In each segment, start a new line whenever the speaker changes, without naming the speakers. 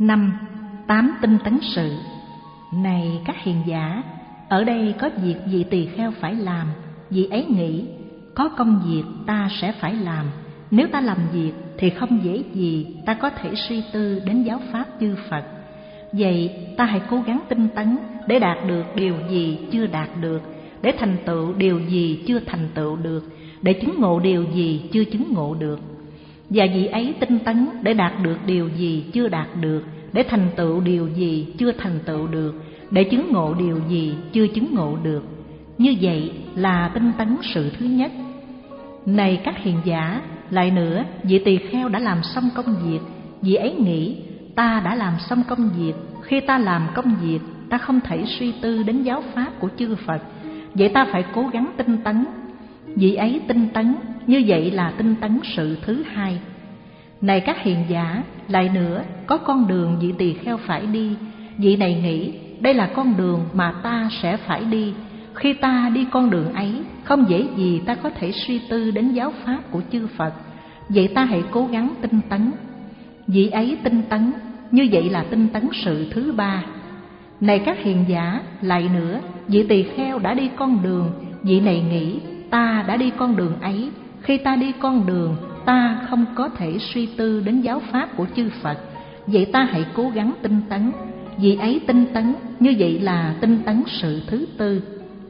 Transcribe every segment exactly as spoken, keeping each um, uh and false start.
Năm. Tám tinh tấn sự. Này các hiền giả, ở đây có việc vị tỳ kheo phải làm. Vị ấy nghĩ, có công việc ta sẽ phải làm. Nếu ta làm việc thì không dễ gì ta có thể suy tư đến giáo pháp chư Phật. Vậy ta hãy cố gắng tinh tấn để đạt được điều gì chưa đạt được, để thành tựu điều gì chưa thành tựu được, để chứng ngộ điều gì chưa chứng ngộ được. Và vị ấy tinh tấn để đạt được điều gì chưa đạt được, để thành tựu điều gì chưa thành tựu được, để chứng ngộ điều gì chưa chứng ngộ được. Như vậy là tinh tấn sự thứ nhất. Này các hiền giả, lại nữa, vị tỳ kheo đã làm xong công việc. Vị ấy nghĩ, ta đã làm xong công việc. Khi ta làm công việc, ta không thể suy tư đến giáo pháp của chư Phật. Vậy ta phải cố gắng tinh tấn. Vị ấy tinh tấn, như vậy là tinh tấn sự thứ hai. Này các hiền giả, lại nữa, có con đường vị tỳ kheo phải đi. Vị này nghĩ, đây là con đường mà ta sẽ phải đi. Khi ta đi con đường ấy, không dễ gì ta có thể suy tư đến giáo pháp của chư Phật. Vậy ta hãy cố gắng tinh tấn. Vị ấy tinh tấn, như vậy là tinh tấn sự thứ ba. Này các hiền giả, lại nữa, vị tỳ kheo đã đi con đường. Vị này nghĩ, ta đã đi con đường ấy. Khi ta đi con đường, ta không có thể suy tư đến giáo pháp của chư Phật. Vậy ta hãy cố gắng tinh tấn. Vị ấy tinh tấn, như vậy là tinh tấn sự thứ tư.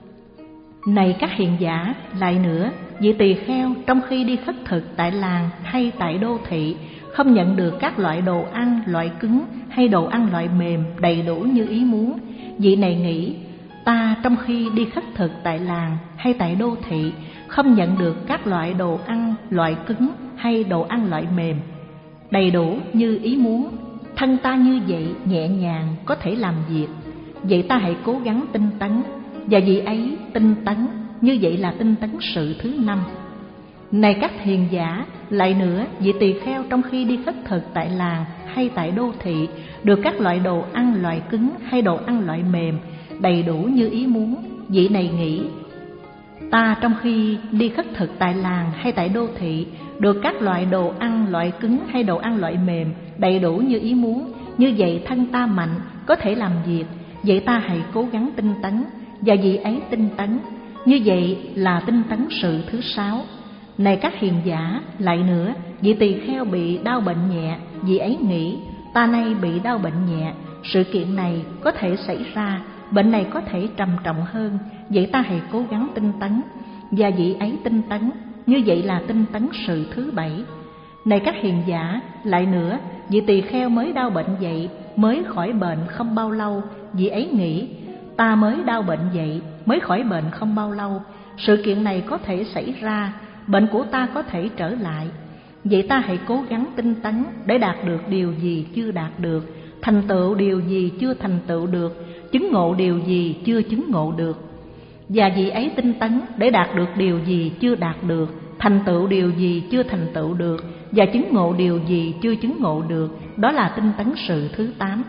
Này các hiền giả, lại nữa, vị tỳ kheo trong khi đi khất thực tại làng hay tại đô thị không nhận được các loại đồ ăn loại cứng hay đồ ăn loại mềm đầy đủ như ý muốn. Vị này nghĩ, ta trong khi đi khất thực tại làng hay tại đô thị không nhận được các loại đồ ăn loại cứng hay đồ ăn loại mềm đầy đủ như ý muốn. Thân ta như vậy nhẹ nhàng có thể làm việc. Vậy ta hãy cố gắng tinh tấn. Và vị ấy tinh tấn, như vậy là tinh tấn sự thứ năm. Này các hiền giả, lại nữa, vị tỳ kheo trong khi đi khất thực tại làng hay tại đô thị được các loại đồ ăn loại cứng hay đồ ăn loại mềm đầy đủ như ý muốn. Vị này nghĩ, ta trong khi đi khất thực tại làng hay tại đô thị được các loại đồ ăn loại cứng hay đồ ăn loại mềm đầy đủ như ý muốn. Như vậy thân ta mạnh, có thể làm việc. Vậy ta hãy cố gắng tinh tấn. Và vị ấy tinh tấn, như vậy là tinh tấn sự thứ sáu. Này các hiền giả, lại nữa, vị tỳ kheo bị đau bệnh nhẹ. Vị ấy nghĩ, ta nay bị đau bệnh nhẹ, sự kiện này có thể xảy ra, bệnh này có thể trầm trọng hơn. Vậy ta hãy cố gắng tinh tấn. Và vị ấy tinh tấn, như vậy là tinh tấn sự thứ bảy. Này các hiền giả, lại nữa, vị tỳ kheo mới đau bệnh vậy, mới khỏi bệnh không bao lâu. Vị ấy nghĩ, ta mới đau bệnh vậy, mới khỏi bệnh không bao lâu, sự kiện này có thể xảy ra, bệnh của ta có thể trở lại. Vậy ta hãy cố gắng tinh tấn để đạt được điều gì chưa đạt được, thành tựu điều gì chưa thành tựu được, chứng ngộ điều gì chưa chứng ngộ được. Và vị ấy tinh tấn để đạt được điều gì chưa đạt được, thành tựu điều gì chưa thành tựu được, và chứng ngộ điều gì chưa chứng ngộ được. Đó là tinh tấn sự thứ tám.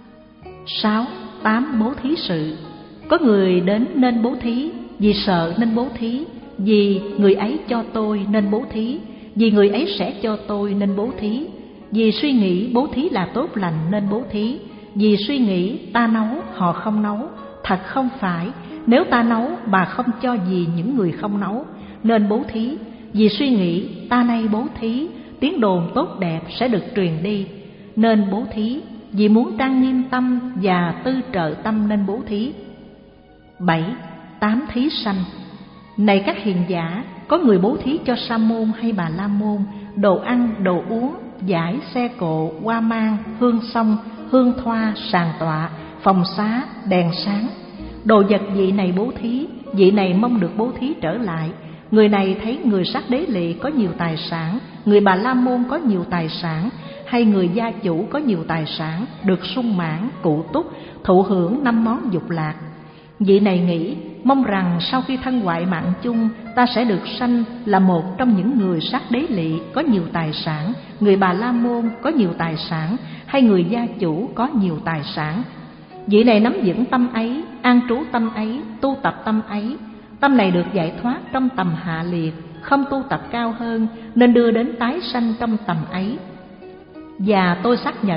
Sáu. Tám bố thí sự. Có người đến nên bố thí, vì sợ nên bố thí, vì người ấy cho tôi nên bố thí, vì người ấy sẽ cho tôi nên bố thí, vì suy nghĩ bố thí là tốt lành nên bố thí, vì suy nghĩ ta nấu họ không nấu. Thật không phải, nếu ta nấu mà không cho gì những người không nấu nên bố thí. Vì suy nghĩ ta nay bố thí, tiếng đồn tốt đẹp sẽ được truyền đi nên bố thí. Vì muốn trang nghiêm tâm và tư trợ tâm nên bố thí. Bảy. Tám thí sanh. Này các hiền giả, có người bố thí cho sa môn hay bà la môn đồ ăn, đồ uống, vải, xe cộ, hoa mang, hương xông, hương thoa, sàn tọa, phòng xá, đèn sáng. Đồ vật vị này bố thí, vị này mong được bố thí trở lại. Người này thấy người sắc đế lỵ có nhiều tài sản, người bà la môn có nhiều tài sản, hay người gia chủ có nhiều tài sản, được sung mãn, cụ túc, thụ hưởng năm món dục lạc. Vị này nghĩ, mong rằng sau khi thân hoại mạng chung, ta sẽ được sanh là một trong những người sắc đế lỵ có nhiều tài sản, người bà la môn có nhiều tài sản, hay người gia chủ có nhiều tài sản. Vị này nắm vững tâm ấy, an trú tâm ấy, tu tập tâm ấy. Tâm này được giải thoát trong tầm hạ liệt, không tu tập cao hơn, nên đưa đến tái sanh trong tầm ấy. Và tôi xác nhận,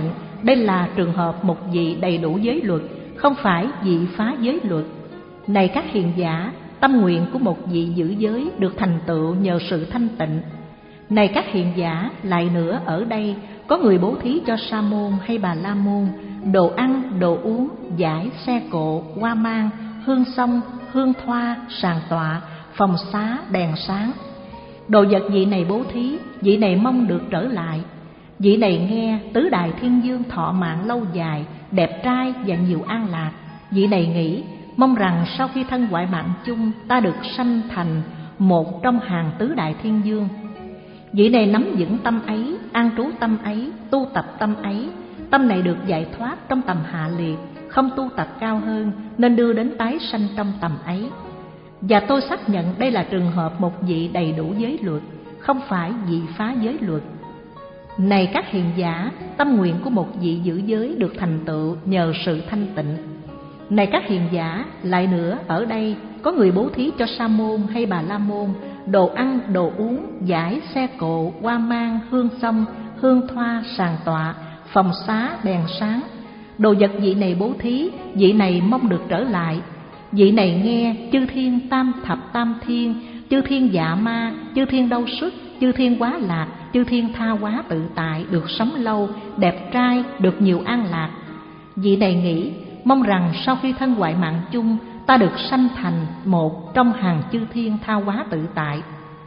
đây là trường hợp một vị đầy đủ giới luật, không phải vị phá giới luật. Này các hiền giả, tâm nguyện của một vị giữ giới được thành tựu nhờ sự thanh tịnh. Này các hiền giả, lại nữa ở đây có người bố thí cho sa môn hay bà la môn đồ ăn, đồ uống, giải, xe cộ, hoa mang, hương xông, hương thoa, sàn tọa, phòng xá, đèn sáng. Đồ vật vị này bố thí, vị này mong được trở lại. Vị này nghe tứ đại thiên dương thọ mạng lâu dài, đẹp trai và nhiều an lạc. Vị này nghĩ mong rằng sau khi thân hoại mạng chung, ta được sanh thành một trong hàng tứ đại thiên dương. Vị này nắm vững tâm ấy, an trú tâm ấy, tu tập tâm ấy. Tâm này được giải thoát trong tầm hạ liệt, không tu tập cao hơn nên đưa đến tái sanh trong tầm ấy. Và tôi xác nhận đây là trường hợp một vị đầy đủ giới luật, không phải vị phá giới luật. Này các hiền giả, tâm nguyện của một vị giữ giới được thành tựu nhờ sự thanh tịnh. Này các hiền giả, lại nữa ở đây có người bố thí cho sa môn hay bà la môn đồ ăn, đồ uống, giải, xe cộ, hoa mang, hương xông, hương thoa, sàn tọa, phòng xá, đèn sáng. Đồ vật vị này bố thí, vị này mong được trở lại. Vị này nghe chư thiên tam thập tam thiên, chư thiên dạ ma, chư thiên đâu xuất, chư thiên quá lạc, chư thiên tha hóa tự tại, được sống lâu, đẹp trai, được nhiều an lạc. Vị này nghĩ mong rằng sau khi thân hoại mạng chung, ta được sanh thành một trong hàng chư thiên tha hóa tự tại.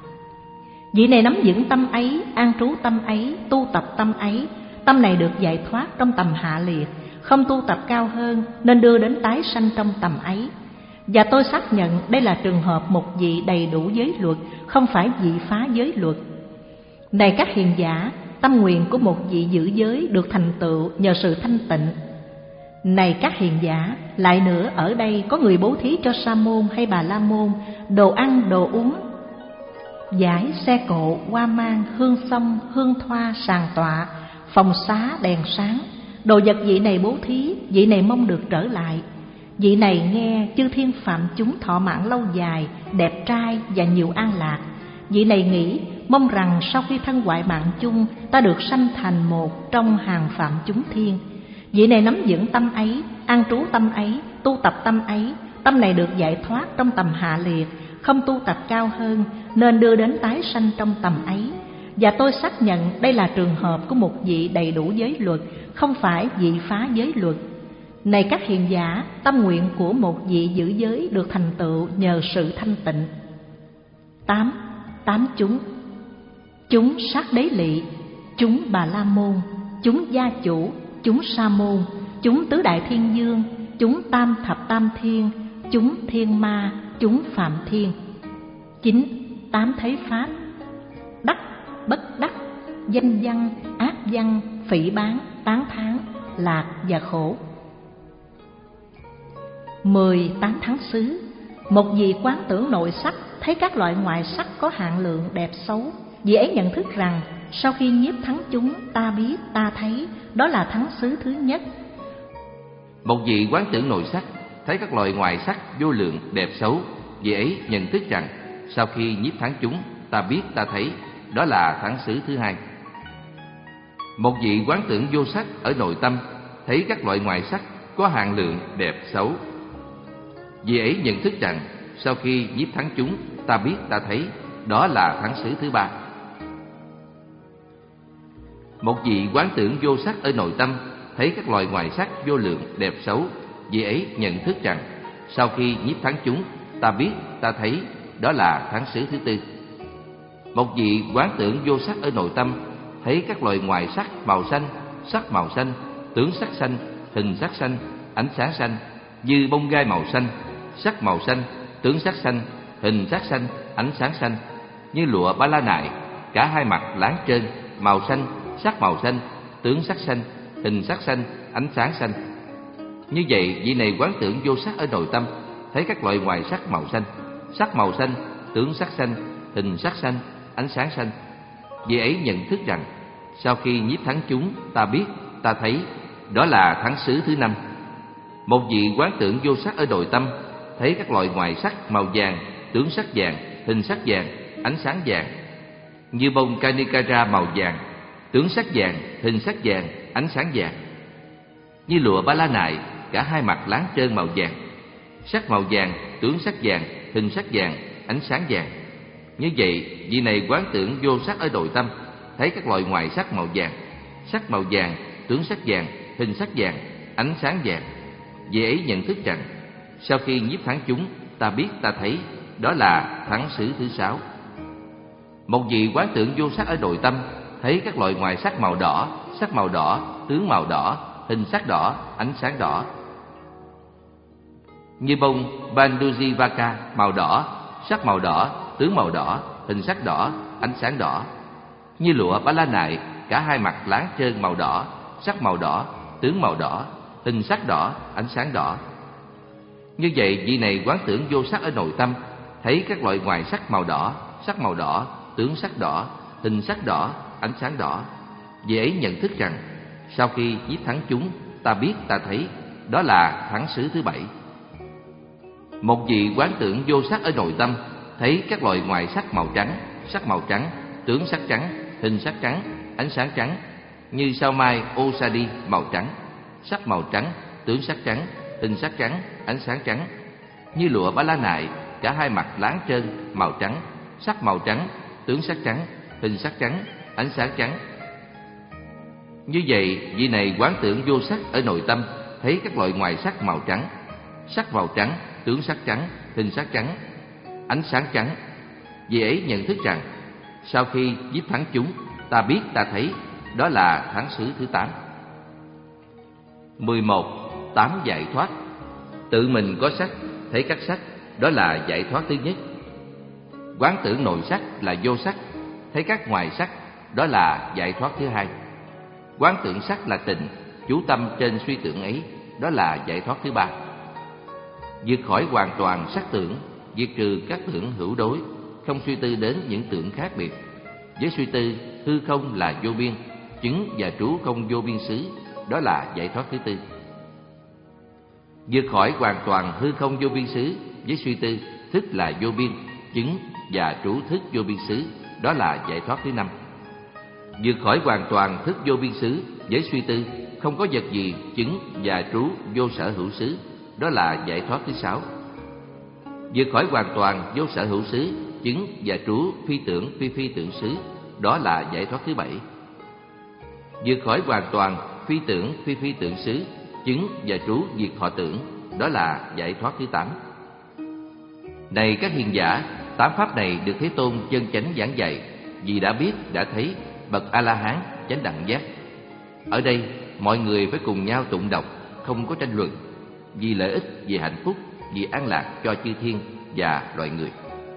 Vị này nắm vững tâm ấy, an trú tâm ấy, tu tập tâm ấy. Tâm này được giải thoát trong tầm hạ liệt, không tu tập cao hơn nên đưa đến tái sanh trong tầm ấy. Và tôi xác nhận đây là trường hợp một vị đầy đủ giới luật, không phải vị phá giới luật. Này các hiền giả, tâm nguyện của một vị giữ giới được thành tựu nhờ sự thanh tịnh. Này các hiền giả, lại nữa ở đây có người bố thí cho sa môn hay bà la môn đồ ăn, đồ uống, giải, xe cộ, hoa mang, hương xông, hương thoa, sàn tọa, phòng xá, đèn sáng. Đồ vật vị này bố thí, vị này mong được trở lại. Vị này nghe chư thiên phạm chúng thọ mạng lâu dài, đẹp trai và nhiều an lạc. Vị này nghĩ mong rằng sau khi thân hoại mạng chung, ta được sanh thành một trong hàng phạm chúng thiên. Vị này nắm vững tâm ấy, an trú tâm ấy, tu tập tâm ấy. Tâm này được giải thoát trong tầm hạ liệt, không tu tập cao hơn nên đưa đến tái sanh trong tầm ấy. Và tôi xác nhận đây là trường hợp của một vị đầy đủ giới luật, không phải vị phá giới luật. Này các hiền giả, tâm nguyện của một vị giữ giới được thành tựu nhờ sự thanh tịnh. Tám, tám chúng. Chúng sát đế lị, chúng bà la môn, chúng gia chủ, chúng sa môn, chúng tứ đại thiên dương, chúng tam thập tam thiên, chúng thiên ma, chúng phạm thiên. Chín, tám thế pháp. Đắc, bất đắc, danh văn, ác văn, phỉ báng, tán thán, lạc và khổ. Mười tán thán xứ. Một vị quán tưởng nội sắc, thấy các loại ngoại sắc có hạn lượng đẹp xấu. Vị ấy nhận thức rằng sau khi nhiếp thắng chúng, ta biết, ta thấy, đó là thắng xứ thứ nhất.
Một vị quán tưởng nội sắc, thấy các loại ngoại sắc vô lượng đẹp xấu. Vị ấy nhận thức rằng sau khi nhiếp thắng chúng, ta biết, ta thấy, đó là thắng xứ thứ hai. Một vị quán tưởng vô sắc ở nội tâm, thấy các loại ngoại sắc có hạn lượng đẹp xấu. Vị ấy nhận thức rằng sau khi nhiếp thắng chúng, ta biết, ta thấy, đó là thắng xứ thứ ba. Một vị quán tưởng vô sắc ở nội tâm, thấy các loài ngoại sắc vô lượng đẹp xấu. Vị ấy nhận thức rằng sau khi nhiếp thắng chúng, ta biết, ta thấy, đó là thắng xứ thứ tư. Một vị quán tưởng vô sắc ở nội tâm, thấy các loài ngoại sắc màu xanh, sắc màu xanh, tướng sắc xanh, hình sắc xanh, ánh sáng xanh, như bông gai màu xanh, sắc màu xanh, tướng sắc xanh, hình sắc xanh, ánh sáng xanh, như lụa ba la nại, cả hai mặt láng trơn, màu xanh, sắc màu xanh, tướng sắc xanh, hình sắc xanh, ánh sáng xanh. Như vậy, vị này quán tưởng vô sắc ở nội tâm, thấy các loại ngoài sắc màu xanh, sắc màu xanh, tướng sắc xanh, hình sắc xanh, ánh sáng xanh. Vị ấy nhận thức rằng sau khi nhiếp thắng chúng, ta biết, ta thấy, đó là thắng xứ thứ năm. Một vị quán tưởng vô sắc ở nội tâm, thấy các loại ngoài sắc màu vàng, tướng sắc vàng, hình sắc vàng, ánh sáng vàng, như bông canicara màu vàng, tướng sắc vàng, hình sắc vàng, ánh sáng vàng. Như lụa ba la nại, cả hai mặt láng trơn màu vàng. Sắc màu vàng, tướng sắc vàng, hình sắc vàng, ánh sáng vàng. Như vậy, vị này quán tưởng vô sắc ở nội tâm, thấy các loại ngoại sắc màu vàng. Sắc màu vàng, tướng sắc vàng, hình sắc vàng, ánh sáng vàng. Vị ấy nhận thức rằng, sau khi nhiếp thắng chúng, ta biết ta thấy, đó là thắng xứ thứ sáu. Một vị quán tưởng vô sắc ở nội tâm, thấy các loại ngoại sắc màu đỏ, sắc màu đỏ, tướng màu đỏ, hình sắc đỏ, ánh sáng đỏ. Như bông Bandujivaka màu đỏ, sắc màu đỏ, tướng màu đỏ, hình sắc đỏ, ánh sáng đỏ. Như lụa ba la nại, cả hai mặt láng trơn màu đỏ, sắc màu đỏ, tướng màu đỏ, hình sắc đỏ, ánh sáng đỏ. Như vậy, vị này quán tưởng vô sắc ở nội tâm, thấy các loại ngoại sắc màu đỏ, sắc màu đỏ, tướng sắc đỏ, hình sắc đỏ, ánh sáng đỏ. Vị ấy nhận thức rằng, sau khi giết thắng chúng, ta biết ta thấy, đó là thắng xứ thứ bảy. Một vị quán tưởng vô sắc ở nội tâm, thấy các loại ngoại sắc màu trắng, sắc màu trắng, tướng sắc trắng, hình sắc trắng, ánh sáng trắng. Như sao mai Osadi màu trắng, sắc màu trắng, tướng sắc trắng, hình sắc trắng, ánh sáng trắng. Như lụa ba la nại, cả hai mặt láng trơn màu trắng, sắc màu trắng, tướng sắc trắng, hình sắc trắng, ánh sáng trắng. Như vậy, vị này quán tưởng vô sắc ở nội tâm, thấy các loại ngoại sắc màu trắng, sắc màu trắng, tướng sắc trắng, hình sắc trắng, ánh sáng trắng. Vị ấy nhận thức rằng, sau khi giết thắng chúng, ta biết ta thấy, đó là thắng xứ thứ tám. mười một. Tám giải thoát. Tự mình có sắc, thấy các sắc, đó là giải thoát thứ nhất. Quán tưởng nội sắc là vô sắc, thấy các ngoài sắc, đó là giải thoát thứ hai. Quán tưởng sắc là tình, chú tâm trên suy tưởng ấy, đó là giải thoát thứ ba. Vượt khỏi hoàn toàn sắc tưởng, diệt trừ các tưởng hữu đối, không suy tư đến những tưởng khác biệt. Với suy tư, hư không là vô biên, chứng và trú không vô biên xứ, đó là giải thoát thứ tư. Vượt khỏi hoàn toàn hư không vô biên xứ, với suy tư, thức là vô biên, chứng và trú thức vô biên xứ, đó là giải thoát thứ năm. Vượt khỏi hoàn toàn thức vô biên xứ, với suy tư, không có vật gì chứng và trú vô sở hữu xứ, đó là giải thoát thứ sáu. Vượt khỏi hoàn toàn vô sở hữu xứ, chứng và trú phi tưởng phi phi tưởng xứ, đó là giải thoát thứ bảy. Vượt khỏi hoàn toàn phi tưởng phi phi tưởng xứ, chứng và trú diệt thọ tưởng, đó là giải thoát thứ tám. Này các hiền giả, tám pháp này được Thế Tôn chân chánh giảng dạy, vì đã biết, đã thấy, bậc A-la-hán chánh đẳng giác. Ở đây, mọi người phải cùng nhau tụng đọc, không có tranh luận, vì lợi ích, vì hạnh phúc, vì an lạc cho chư thiên và loài người.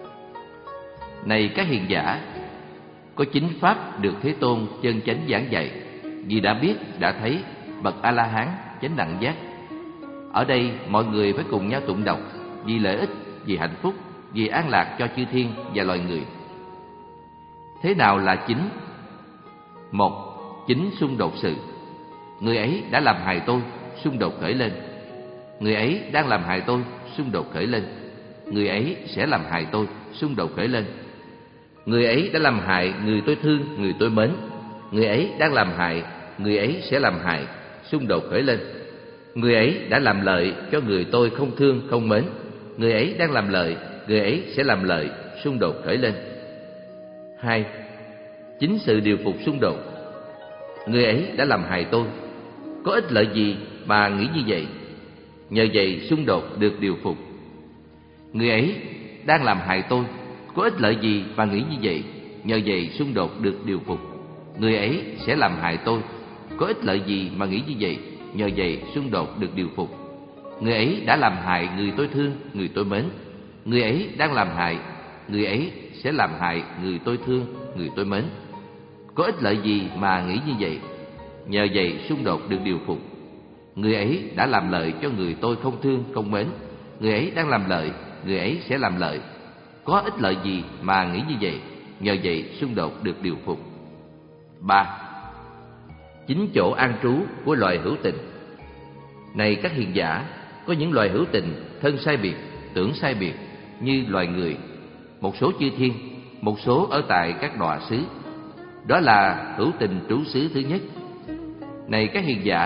Này các hiền giả, có chính pháp được Thế Tôn chân chánh giảng dạy, vì đã biết, đã thấy, bậc A-la-hán chánh đẳng giác. Ở đây, mọi người phải cùng nhau tụng đọc, vì lợi ích, vì hạnh phúc, vì an lạc cho chư thiên và loài người. Thế nào là chính? Một, chính xung đột sự. Người ấy đã làm hại tôi, xung đột khởi lên. Người ấy đang làm hại tôi, xung đột khởi lên. Người ấy sẽ làm hại tôi, xung đột khởi lên. Người ấy đã làm hại người tôi thương, người tôi mến. Người ấy đang làm hại, người ấy sẽ làm hại, xung đột khởi lên. Người ấy đã làm lợi cho người tôi không thương, không mến. Người ấy đang làm lợi, người ấy sẽ làm lợi, xung đột khởi lên. Hai, chính sự điều phục xung đột. Người ấy đã làm hại tôi, có ích lợi gì mà nghĩ như vậy? Nhờ vậy xung đột được điều phục. Người ấy đang làm hại tôi, có ích lợi gì mà nghĩ như vậy? Nhờ vậy xung đột được điều phục. Người ấy sẽ làm hại tôi, có ích lợi gì mà nghĩ như vậy? Nhờ vậy xung đột được điều phục. Người ấy đã làm hại người tôi thương, người tôi mến. Người ấy đang làm hại, người ấy sẽ làm hại người tôi thương, người tôi mến. Có ích lợi gì mà nghĩ như vậy? Nhờ vậy xung đột được điều phục. Người ấy đã làm lợi cho người tôi không thương, không mến. Người ấy đang làm lợi, người ấy sẽ làm lợi. Có ích lợi gì mà nghĩ như vậy? Nhờ vậy xung đột được điều phục. Ba, chính chỗ an trú của loài hữu tình. Này các hiền giả, có những loài hữu tình thân sai biệt, tưởng sai biệt, như loài người, một số chư thiên, một số ở tại các đọa xứ. Đó là hữu tình trú xứ thứ nhất. Này các hiền giả,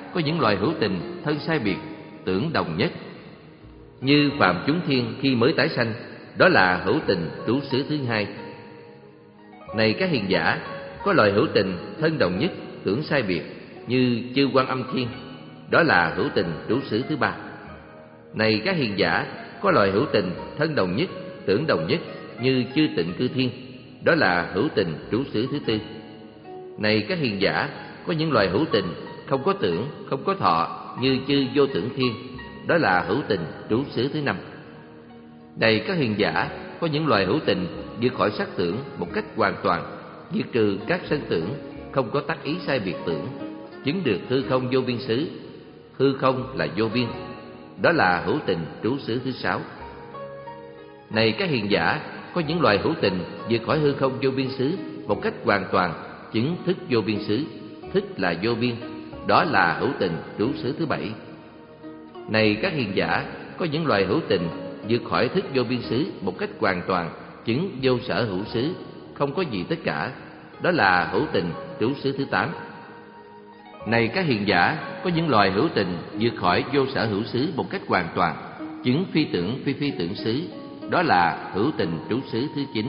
có những loài hữu tình thân sai biệt, tưởng đồng nhất. Như phàm chúng thiên khi mới tái sanh, đó là hữu tình trú xứ thứ hai. Này các hiền giả, có loài hữu tình thân đồng nhất, tưởng sai biệt, như chư Quan Âm Thiên, đó là hữu tình trú xứ thứ ba. Này các hiền giả, có loài hữu tình thân đồng nhất, tưởng đồng nhất, như chư Tịnh Cư Thiên, đó là hữu tình trú xứ thứ tư. Này các hiền giả, có những loài hữu tình không có tưởng, không có thọ, như chư Vô Tưởng Thiên, đó là hữu tình trú xứ thứ năm. Này các hiền giả, có những loài hữu tình vượt khỏi sắc tưởng một cách hoàn toàn, diệt trừ các sân tưởng, không có tác ý sai biệt tưởng, chứng được hư không vô biên xứ. Hư không là vô biên, đó là hữu tình trú xứ thứ sáu. Này các hiền giả, có những loài hữu tình vượt khỏi hư không vô biên xứ một cách hoàn toàn, chứng thức vô biên xứ. Thức là vô biên, đó là hữu tình trú xứ thứ bảy. Này các hiền giả, có những loài hữu tình vượt khỏi thức vô biên xứ một cách hoàn toàn, chứng vô sở hữu xứ, không có gì tất cả, đó là hữu tình trú xứ thứ tám. Này các hiền giả, có những loài hữu tình vượt khỏi vô sở hữu xứ một cách hoàn toàn, chứng phi tưởng phi phi tưởng xứ, đó là hữu tình trú xứ thứ chín.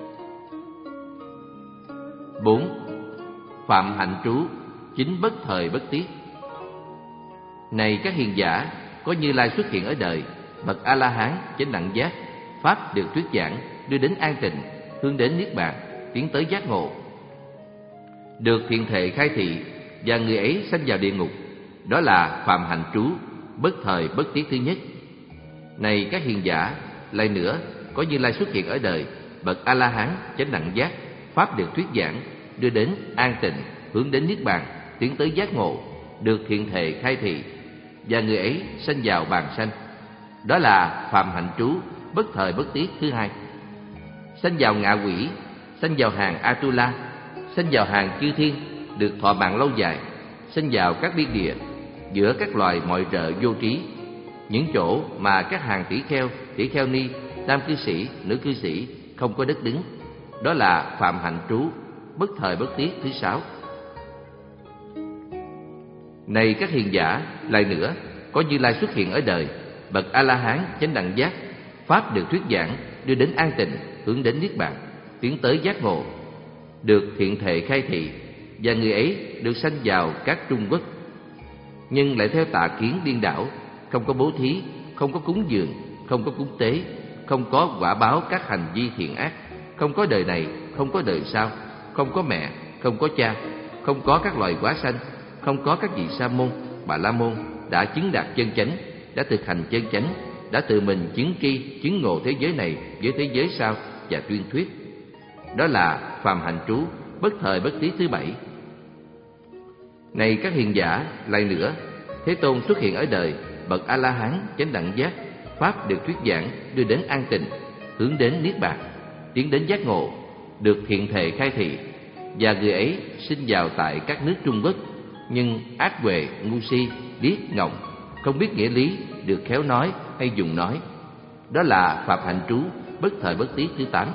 Bốn. Phạm hạnh trú, chính bất thời bất tiết. Này các hiền giả, có Như Lai xuất hiện ở đời, bậc A La Hán chánh đẳng giác, pháp được thuyết giảng, đưa đến an tịnh, hướng đến niết bàn, tiến tới giác ngộ. Được thiện thệ khai thị, và người ấy sanh vào địa ngục, đó là phạm hạnh trú, bất thời bất tiết thứ nhất. Này các hiền giả, lại nữa, có Như Lai xuất hiện ở đời, bậc A La Hán chánh đẳng giác, pháp được thuyết giảng, đưa đến an tịnh, hướng đến niết bàn, tiến tới giác ngộ, được thiện thệ khai thị, và người ấy sanh vào bàn sanh, đó là phạm hạnh trú, bất thời bất tiết thứ hai. Sanh vào ngạ quỷ, sanh vào hàng Atula, sanh vào hàng chư thiên, được thọ mạng lâu dài, sanh vào các biên địa, giữa các loài mọi rợ vô trí, những chỗ mà các hàng tỷ kheo, tỷ kheo ni, nam cư sĩ, nữ cư sĩ không có đất đứng, đó là phạm hạnh trú, bất thời bất tiết thứ sáu. Này các hiền giả, lại nữa, có Như Lai xuất hiện ở đời, bậc A La Hán chánh đẳng giác, pháp được thuyết giảng, đưa đến an tịnh, hướng đến niết bàn, tiến tới giác ngộ, được thiện thệ khai thị, và người ấy được sanh vào các trung quốc, nhưng lại theo tà kiến điên đảo, không có bố thí, không có cúng dường, không có cúng tế, không có quả báo các hành vi thiện ác, không có đời này, không có đời sau, không có mẹ, không có cha, không có các loài quá sanh, không có các vị sa môn, bà la môn đã chứng đạt chân chánh, đã thực hành chân chánh, đã tự mình chứng tri, chứng ngộ thế giới này với thế giới sau và tuyên thuyết, đó là phàm hạnh trú, bất thời bất tiết thứ bảy. Này các hiền giả, lại nữa, Thế Tôn xuất hiện ở đời, bậc A La Hán chánh đẳng giác, pháp được thuyết giảng, đưa đến an tịnh, hướng đến niết bàn, tiến đến giác ngộ, được thiện thệ khai thị, và người ấy sinh vào tại các nước Trung Quốc, nhưng ác huệ, ngu si, điếc, ngọng, không biết nghĩa lý, được khéo nói hay dùng nói, đó là phạm hạnh trú, bất thời bất tiết thứ tám.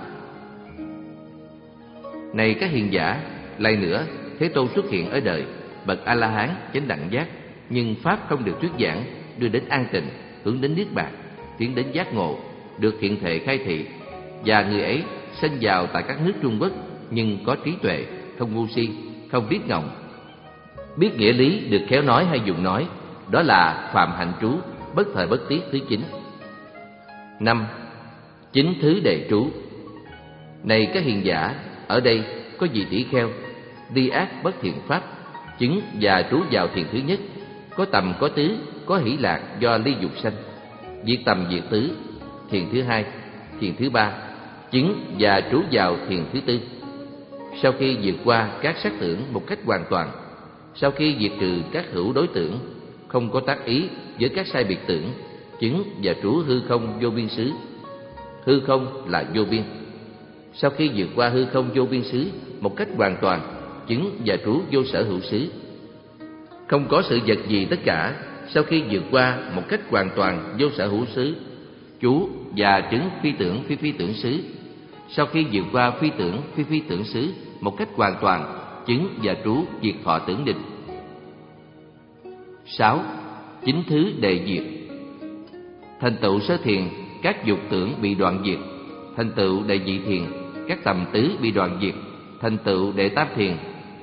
Này các hiền giả, lại nữa, Thế Tôn xuất hiện ở đời, bậc A La Hán chánh đẳng giác, nhưng pháp không được thuyết giảng, đưa đến an tịnh, hướng đến niết bàn, tiến đến giác ngộ, được thiện thệ khai thị, và người ấy sinh vào tại các nước Trung Quốc, nhưng có trí tuệ, không ngu si, không biết ngọng, biết nghĩa lý, được khéo nói hay dùng nói, đó là phạm hạnh trú, bất thời bất tiết thứ chín. Năm. Chính thứ đệ trú. Này các hiền giả, ở đây có vị tỷ kheo, đi ác bất thiện pháp, chứng và trú vào thiền thứ nhất, có tầm có tứ, có hỷ lạc do ly dục sanh, diệt tầm diệt tứ, thiền thứ hai, thiền thứ ba, chứng và trú vào thiền thứ tư. Sau khi vượt qua các sắc tưởng một cách hoàn toàn, sau khi diệt trừ các hữu đối tưởng, không có tác ý với các sai biệt tưởng, chứng và trú hư không vô biên xứ. Hư không là vô biên. Sau khi vượt qua hư không vô biên xứ một cách hoàn toàn, chứng và trú vô sở hữu xứ. Không có sự vật gì tất cả. Sau khi vượt qua một cách hoàn toàn vô sở hữu xứ, trú và chứng phi tưởng phi phi tưởng xứ. Sau khi vượt qua phi tưởng phi phi tưởng xứ một cách hoàn toàn, chứng và trú diệt thọ tưởng định. Sáu. Chín thứ đệ diệt. Thành tựu sơ thiền, các dục tưởng bị đoạn diệt. Thành tựu đệ nhị thiền, các tầm tứ bị đoạn diệt. Thành tựu đệ tam thiền,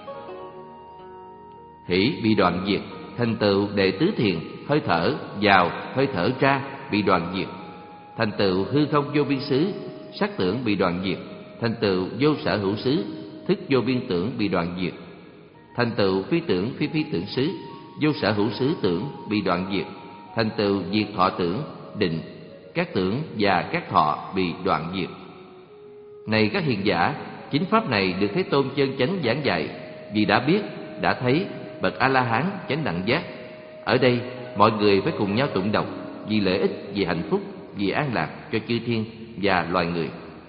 hỷ bị đoạn diệt. Thành tựu đệ tứ thiền, hơi thở vào, hơi thở ra bị đoạn diệt. Thành tựu hư không vô biên xứ, sắc tưởng bị đoạn diệt. Thành tựu vô sở hữu xứ, thức vô biên tưởng bị đoạn diệt. Thành tựu phi tưởng phi phi tưởng xứ, vô sở hữu xứ tưởng bị đoạn diệt. Thành tựu diệt thọ tưởng, định, các tưởng và các thọ bị đoạn diệt. Này các hiền giả, chính pháp này được Thế Tôn chân chánh giảng dạy, vì đã biết, đã thấy bậc A La Hán chánh đẳng giác. Ở đây mọi người phải cùng nhau tụng đọc, vì lợi ích, vì hạnh phúc, vì an lạc cho chư thiên và loài người.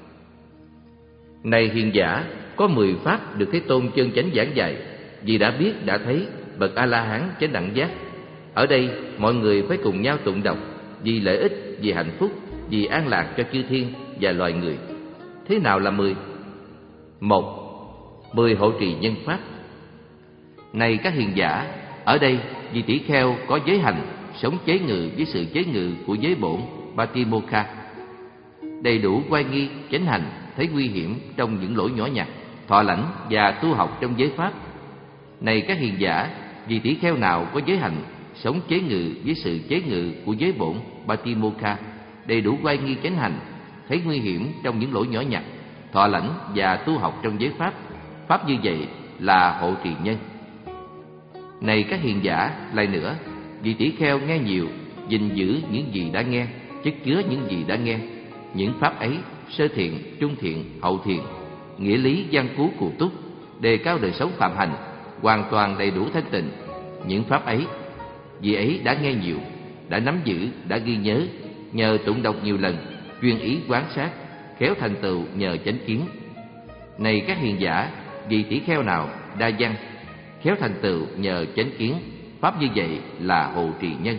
Này hiền giả, có mười pháp được Thế Tôn chân chánh giảng dạy, vì đã biết, đã thấy bậc A La Hán chánh đẳng giác. Ở đây mọi người phải cùng nhau tụng đọc, vì lợi ích, vì hạnh phúc, vì an lạc cho chư thiên và loài người. Thế nào là mười? Một. Mười hộ trì nhân pháp. Này các hiền giả, ở đây vì tỷ kheo có giới hành, sống chế ngự với sự chế ngự của giới bổn Patimokkha, đầy đủ oai nghi, chánh hành, thấy nguy hiểm trong những lỗi nhỏ nhặt, thọ lãnh và tu học trong giới pháp. Này các hiền giả, vì tỷ kheo nào có giới hành, sống chế ngự với sự chế ngự của giới bổn Patimokkha, đầy đủ oai nghi, chánh hành, thấy nguy hiểm trong những lỗi nhỏ nhặt, thọ lãnh và tu học trong giới pháp. Pháp như vậy là hộ trì nhân. Này các hiền giả, lại nữa, vì tỷ kheo nghe nhiều, gìn giữ những gì đã nghe, chất chứa những gì đã nghe. Những pháp ấy, sơ thiện, trung thiện, hậu thiện, nghĩa lý văn cú cụ túc, đề cao đời sống phạm hành, hoàn toàn đầy đủ thanh tịnh. Những pháp ấy, vì ấy đã nghe nhiều, đã nắm giữ, đã ghi nhớ, nhờ tụng đọc nhiều lần, chuyên ý quán sát, khéo thành tựu nhờ chánh kiến. Này các hiền giả, vì tỷ kheo nào đa văn, khéo thành tựu nhờ chánh kiến, pháp như vậy là hộ trì nhân.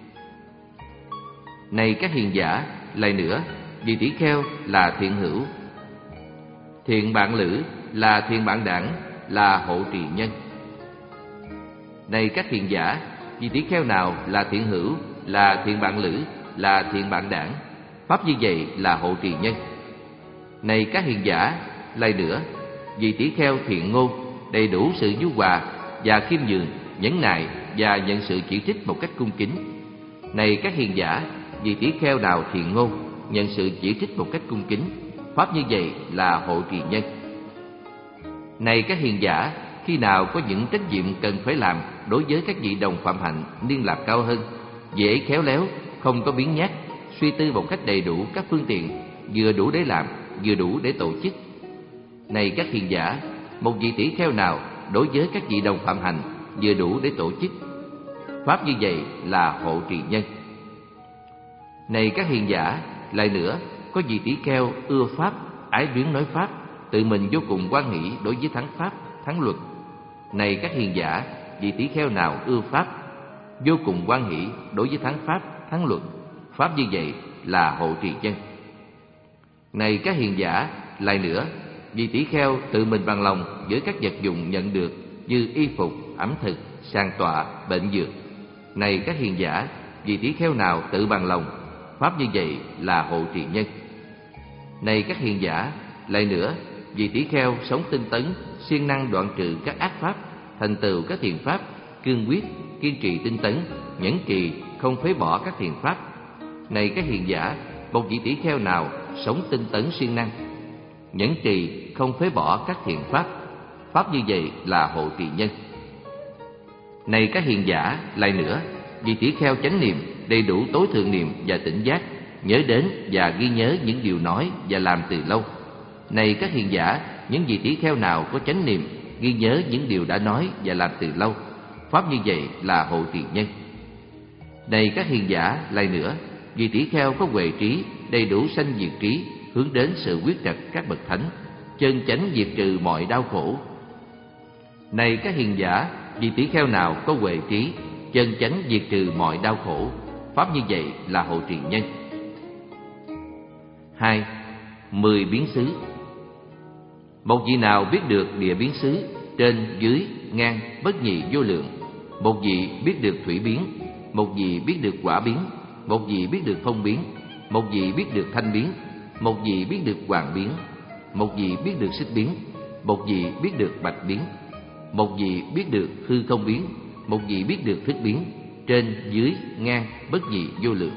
Này các hiền giả, lại nữa, vì tỷ kheo là thiện hữu, thiện bạn lữ là thiện bạn đảng, là hộ trì nhân. Này các hiền giả, vì tỷ kheo nào là thiện hữu, là thiện bạn lữ, là thiện bạn đảng, pháp như vậy là hộ trì nhân. Này các hiền giả, lại nữa, vì tỷ kheo thiện ngôn, đầy đủ sự nhu hòa và khiêm nhường, nhẫn nại và nhận sự chỉ trích một cách cung kính. Này các hiền giả, vì tỷ kheo nào thiện ngôn, nhận sự chỉ trích một cách cung kính, pháp như vậy là hộ trì nhân. Này các hiền giả, khi nào có những trách nhiệm cần phải làm đối với các vị đồng phạm hạnh niên lạc cao hơn, dễ khéo léo, không có biến nhát, suy tư một cách đầy đủ các phương tiện, vừa đủ để làm, vừa đủ để tổ chức. Này các hiền giả, một vị tỷ kheo nào đối với các vị đồng phạm hành vừa đủ để tổ chức, pháp như vậy là hộ trì nhân. Này các hiền giả, lại nữa, có vị tỷ kheo ưa pháp, ái luyến nói pháp, tự mình vô cùng hoan hỷ đối với thắng pháp, thắng luật. Này các hiền giả, vị tỷ kheo nào ưa pháp, vô cùng hoan hỷ đối với thắng pháp, thắng luật, pháp như vậy là hộ trì nhân. Này các hiền giả, lại nữa, vì tỷ kheo tự mình bằng lòng với các vật dụng nhận được như y phục, ẩm thực, sàng tọa, bệnh dược. Này các hiền giả, vì tỷ kheo nào tự bằng lòng, pháp như vậy là hộ trì nhân. Này các hiền giả, lại nữa, vì tỷ kheo sống tinh tấn, siêng năng đoạn trừ các ác pháp, thành tựu các thiền pháp, cương quyết, kiên trì tinh tấn, nhẫn trì, không phế bỏ các thiền pháp. Này các hiền giả, một vị tỷ kheo nào sống tinh tấn siêng năng, nhẫn trì, không phế bỏ các thiền pháp, pháp như vậy là hộ trì nhân. Này các hiền giả, lại nữa, vì tỷ kheo chánh niệm, đầy đủ tối thượng niệm và tỉnh giác, nhớ đến và ghi nhớ những điều nói và làm từ lâu. Này các hiền giả, những vị tỷ kheo nào có chánh niệm, ghi nhớ những điều đã nói và làm từ lâu, pháp như vậy là hộ trì nhân. Này các hiền giả, lại nữa, vì tỷ kheo có huệ trí, đầy đủ sanh diệt trí, hướng đến sự quyết trật các bậc thánh, chân chánh diệt trừ mọi đau khổ. Này các hiền giả, vì tỷ kheo nào có huệ trí, chân chánh diệt trừ mọi đau khổ, pháp như vậy là hộ trì nhân. Hai. Mười biến xứ. Một vị nào biết được địa biến xứ trên, dưới, ngang, bất nhị, vô lượng, một vị biết được thủy biến, một vị biết được quả biến, một vị biết được phong biến, một vị biết được thanh biến, một vị biết được hoàng biến, một vị biết được xích biến, một vị biết được bạch biến, một vị biết được hư không biến, một vị biết được thức biến, trên, dưới, ngang, bất nhị, vô lượng.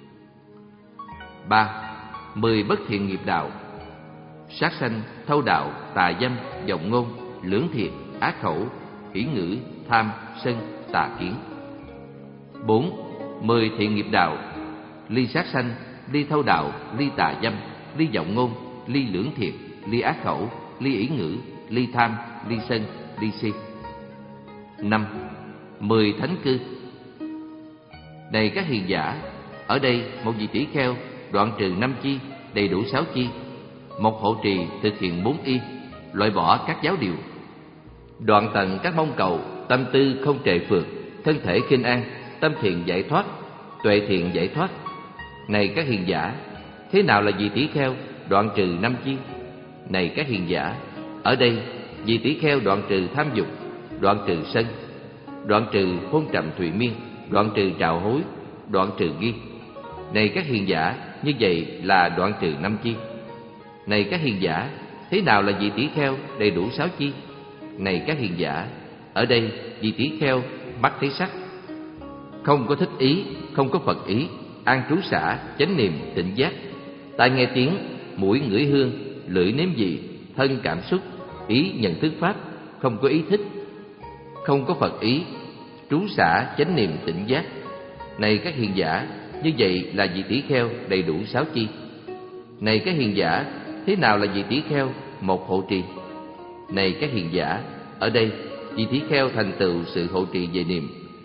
Ba. Mười bất thiện nghiệp đạo: sát sanh, thâu đạo, tà dâm, vọng ngôn, lưỡng thiệt, ác khẩu, hỉ ngữ, tham, sân, tà kiến. Bốn. Mười thiện nghiệp đạo: ly sát sanh, ly thâu đạo, ly tà dâm, ly vọng ngôn, ly lưỡng thiệt, ly ác khẩu, ly ỷ ngữ, ly tham, ly sân, ly si. Năm. Mười thánh cư: này các hiền giả, ở đây một vị tỷ kheo đoạn trừ năm chi, đầy đủ sáu chi, một hộ trì thực hiện bốn y, loại bỏ các giáo điều, đoạn tận các mong cầu, tâm tư không trệ phượt, thân thể khinh an, tâm thiện giải thoát, tuệ thiện giải thoát. Này các hiền giả, thế nào là vị tỷ kheo đoạn trừ năm chi? Này các hiền giả, ở đây vị tỷ kheo đoạn trừ tham dục, đoạn trừ sân, đoạn trừ hôn trầm thụy miên, đoạn trừ trạo hối, đoạn trừ nghi. Này các hiền giả, như vậy là đoạn trừ năm chi. Này các hiền giả, thế nào là vị tỷ kheo đầy đủ sáu chi? Này các hiền giả, ở đây vị tỷ kheo mắt thấy sắc, không có thích ý, không có phật ý, an trú xả, chánh niệm, tỉnh giác, tai nghe tiếng, mũi ngửi hương, lưỡi nếm vị, thân cảm xúc, ý nhận thức pháp, không có ý thích, không có phật ý, trú xả, chánh niệm, tỉnh giác. Này các hiền giả, như vậy là vị tỷ kheo đầy đủ sáu chi. Này các hiền giả, thế nào là vị tỷ kheo một hộ trì? Này các hiền giả, ở đây vị tỷ kheo thành tựu sự hộ trì về niệm.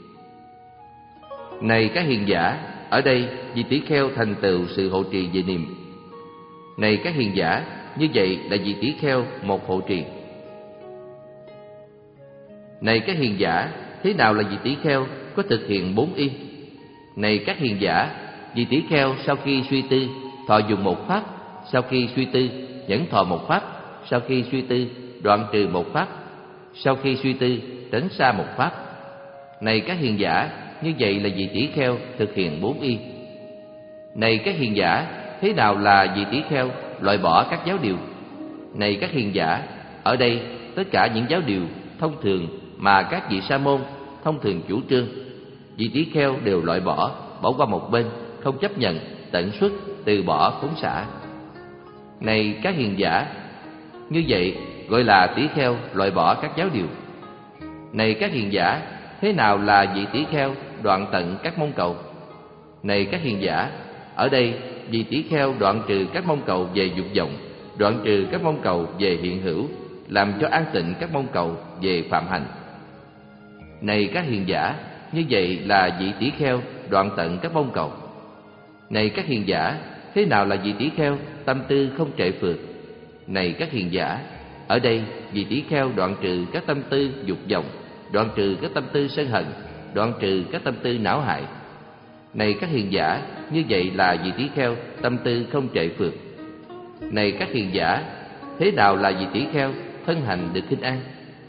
Này các hiền giả, ở đây vị tỷ kheo thành tựu sự hộ trì về niệm. Này các hiền giả, như vậy là vị tỷ kheo một hộ trì. Này các hiền giả, thế nào là vị tỷ kheo có thực hiện bốn y? Này các hiền giả, vị tỷ kheo sau khi suy tư thọ dùng một pháp, sau khi suy tư nhẫn thọ một pháp, sau khi suy tư đoạn trừ một pháp, sau khi suy tư tránh xa một pháp. Này các hiền giả, như vậy là vị tỷ kheo thực hiện bốn y. Này các hiền giả, thế nào là vị tỷ kheo loại bỏ các giáo điều? Này các hiền giả, ở đây tất cả những giáo điều thông thường mà các vị sa môn thông thường chủ trương, vị tỷ kheo đều loại bỏ, bỏ qua một bên, không chấp nhận, tận xuất, từ bỏ, phóng xả. Này các hiền giả, như vậy gọi là tỷ kheo loại bỏ các giáo điều. Này các hiền giả, thế nào là vị tỷ kheo đoạn tận các mong cầu? Này các hiền giả, ở đây vị tỷ kheo đoạn trừ các mong cầu về dục vọng, đoạn trừ các mong cầu về hiện hữu, làm cho an tịnh các mong cầu về phạm hành. Này các hiền giả, như vậy là vị tỷ kheo đoạn tận các mong cầu. Này các hiền giả, thế nào là vị tỷ kheo tâm tư không trệ phượt? Này các hiền giả, ở đây vị tỷ kheo đoạn trừ các tâm tư dục vọng, đoạn trừ các tâm tư sân hận, đoạn trừ các tâm tư não hại. Này các hiền giả, như vậy là vị tỷ kheo tâm tư không trệ phượt. Này các hiền giả, thế nào là vị tỷ kheo thân hành được khinh an?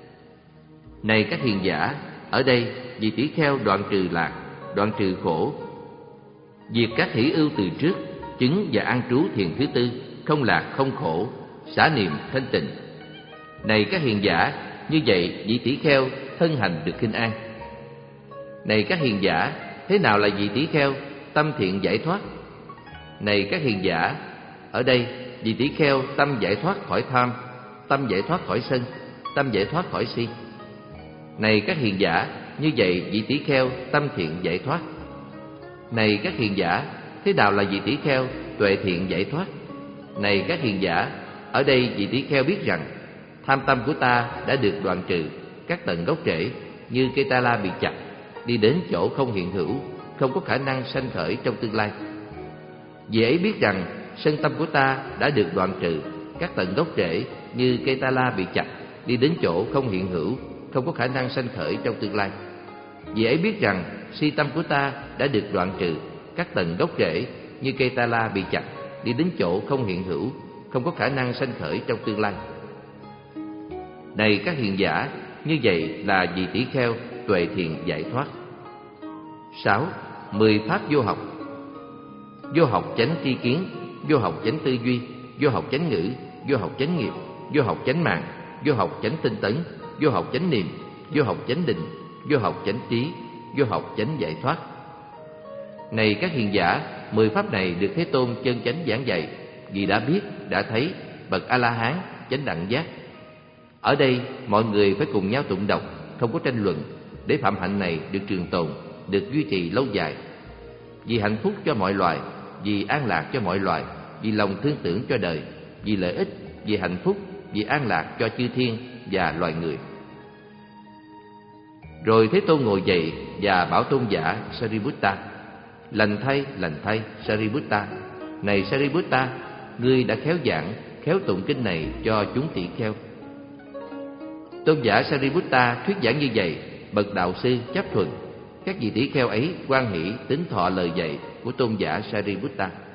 Này các hiền giả, ở đây vị tỷ kheo đoạn trừ lạc, đoạn trừ khổ, diệt các hỷ ưu từ trước, chứng và an trú thiền thứ tư, không lạc không khổ, xả niệm thanh tịnh. Này các hiền giả, như vậy vị tỷ kheo thân hành được khinh an. Này các hiền giả, thế nào là vị tỷ kheo tâm thiện giải thoát? Này các hiền giả, ở đây vị tỷ kheo tâm giải thoát khỏi tham, tâm giải thoát khỏi sân, tâm giải thoát khỏi si. Này các hiền giả, như vậy vị tỷ kheo tâm thiện giải thoát. Này các hiền giả, thế nào là vị tỷ kheo tuệ thiện giải thoát? Này các hiền giả, ở đây vị tỷ kheo biết rằng tham tâm của ta đã được đoạn trừ các tận gốc rễ, như cây ta la bị chặt, đi đến chỗ không hiện hữu, không có khả năng sanh khởi trong tương lai. Vì ấy biết rằng sân tâm của ta đã được đoạn trừ các tận gốc rễ, như cây ta la bị chặt, đi đến chỗ không hiện hữu, không có khả năng sanh khởi trong tương lai. Vì ấy biết rằng si tâm của ta đã được đoạn trừ các tận gốc rễ, như cây ta la bị chặt, đi đến chỗ không hiện hữu, không có khả năng sanh khởi trong tương lai. Này các hiền giả, như vậy là vị tỷ kheo tuệ thiền giải thoát. Sáu. Mười pháp vô học. Vô học chánh tri kiến, vô học chánh tư duy, vô học chánh ngữ, vô học chánh nghiệp, vô học chánh mạng, vô học chánh tinh tấn, vô học chánh niệm, vô học chánh định, vô học chánh trí, vô học chánh giải thoát. Này các hiền giả, mười pháp này được Thế Tôn chân chánh giảng dạy, vì đã biết, đã thấy, bậc A-la-hán, chánh đẳng giác. Ở đây mọi người phải cùng nhau tụng đọc, không có tranh luận, để phạm hạnh này được trường tồn, được duy trì lâu dài. Vì hạnh phúc cho mọi loài, vì an lạc cho mọi loài, vì lòng thương tưởng cho đời, vì lợi ích, vì hạnh phúc, vì an lạc cho chư thiên và loài người. Rồi Thế Tôn ngồi dậy và bảo tôn giả Sariputta: Lành thay, lành thay, Sariputta. Này Sariputta, ngươi đã khéo giảng, khéo tụng kinh này cho chúng tỷ kheo. Tôn giả Sariputta thuyết giảng như vậy, bậc đạo sư chấp thuận. Các vị tỷ kheo ấy hoan hỷ tín thọ lời dạy của tôn giả Sariputta.